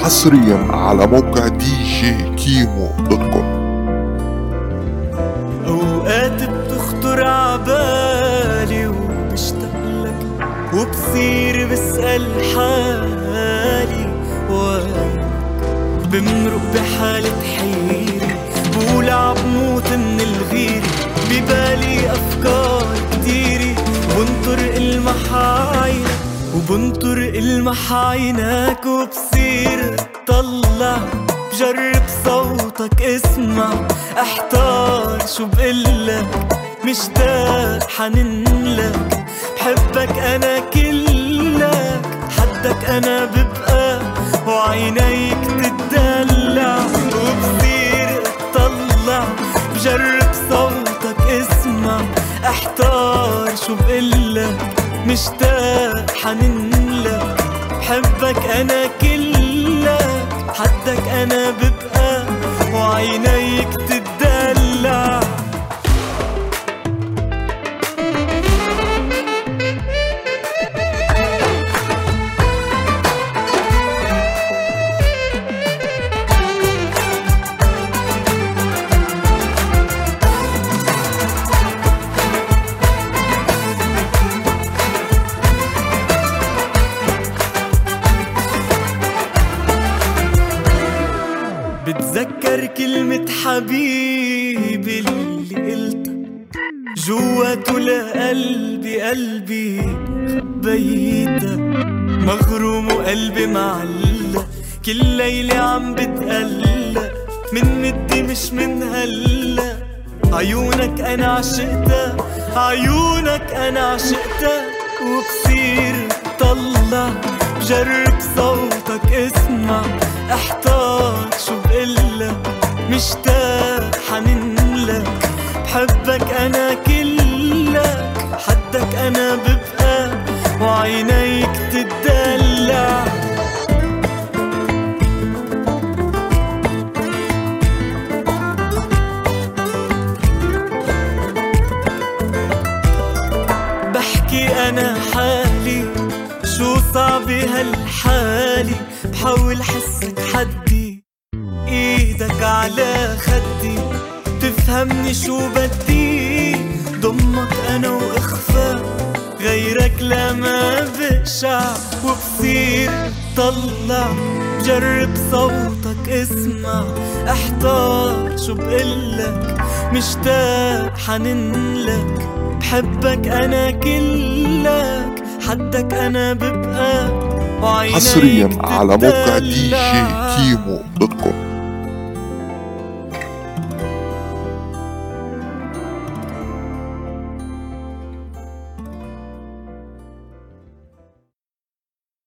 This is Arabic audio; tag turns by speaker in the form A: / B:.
A: حصريا على موقع djkimo.com.
B: اوقات بتخطر عبالي وبشتاقلك وبصير بسأل حالي وينك، بمرق بحالة حيرة بقول عبموت من الغيرة، ببالي أفكار كتيرة بنطر المح عينك وبنطر المح عينك، وبصير طلع بجرب صوتك اسمع احتار شو بقلك، مشتاق حننلك بحبك انا كلك، حدك انا ببقى وعينيك تتدلع، وبصير اطلع بجرب صوتك اسمع احتار شو بقلك، مشتاق حننلك بحبك انا كلك، حدك انا ببقى وعينيك تتدلع. بتذكر كلمة حبيبي اللي قلتها جواته لقلبي، قلبي خبيتها مغروم وقلبي معلق، كل ليلة عم بتقلق من مدي مش من هلا، عيونك انا عشقتها عيونك انا عشقتها، وبصير طلع بجرب صوتك اسمع احتار شو بقلك، مشتاق حننلك بحبك انا كلك، حدك انا ببقى وعينيك تتدلع. بحكي انا حالي شو صعب هالحالي، بحاول حسك حدي ايدك على خدي، تفهمني شو بدي ضمك انا واخفى غيرك لا ما بقشع، وبصير طلع بجرب صوتك اسمع احتار شو بقلك، مشتاق حننلك بحبك انا كلك، حدك انا ببقى وعينيك
A: حصريا على موقع
B: تتدلع.
A: djkimo.com.